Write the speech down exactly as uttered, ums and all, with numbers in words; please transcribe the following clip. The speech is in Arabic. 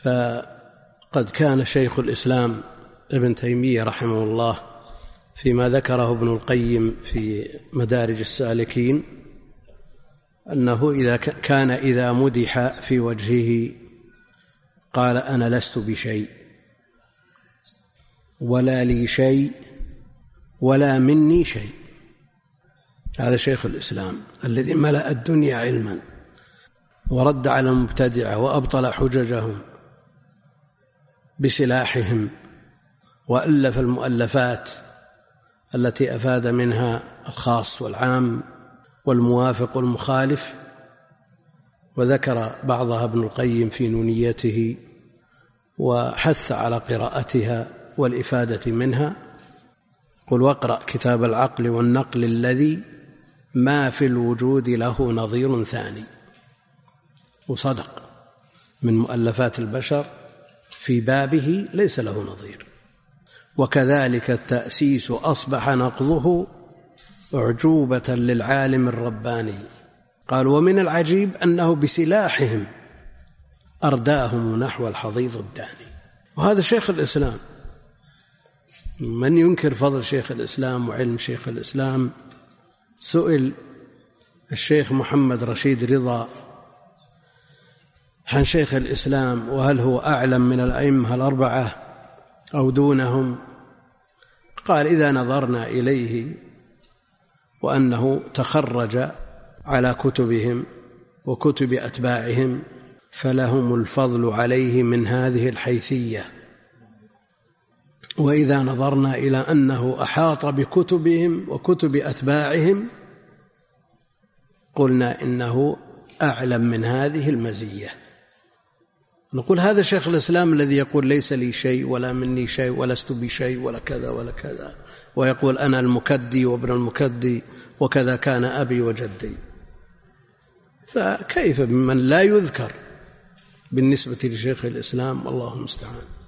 فقد كان شيخ الإسلام ابن تيمية رحمه الله فيما ذكره ابن القيم في مدارج السالكين أنه إذا كان إذا مدح في وجهه قال أنا لست بشيء ولا لي شيء ولا مني شيء. هذا شيخ الإسلام الذي ملأ الدنيا علما ورد على المبتدعة وأبطل حججهم بسلاحهم وألف المؤلفات التي أفاد منها الخاص والعام والموافق والمخالف، وذكر بعضها ابن القيم في نونيته وحث على قراءتها والإفادة منها. قل واقرأ كتاب العقل والنقل الذي ما في الوجود له نظير ثاني. وصدق، من مؤلفات البشر في بابه ليس له نظير. وكذلك التأسيس أصبح نقضه أعجوبة للعالم الرباني. قال ومن العجيب أنه بسلاحهم أرداهم نحو الحضيض الداني. وهذا شيخ الإسلام. من ينكر فضل شيخ الإسلام وعلم شيخ الإسلام؟ سئل الشيخ محمد رشيد رضا عن شيخ الإسلام وهل هو أعلم من الأئمة الأربعة أو دونهم؟ قال إذا نظرنا إليه وأنه تخرج على كتبهم وكتب أتباعهم فلهم الفضل عليه من هذه الحيثية، وإذا نظرنا إلى أنه أحاط بكتبهم وكتب أتباعهم قلنا إنه أعلم من هذه المزية. نقول هذا شيخ الإسلام الذي يقول ليس لي شيء ولا مني شيء ولست بشيء ولا كذا ولا كذا، ويقول أنا المكدي وابن المكدي وكذا كان أبي وجدي، فكيف بمن لا يذكر بالنسبة لشيخ الإسلام؟ الله المستعان.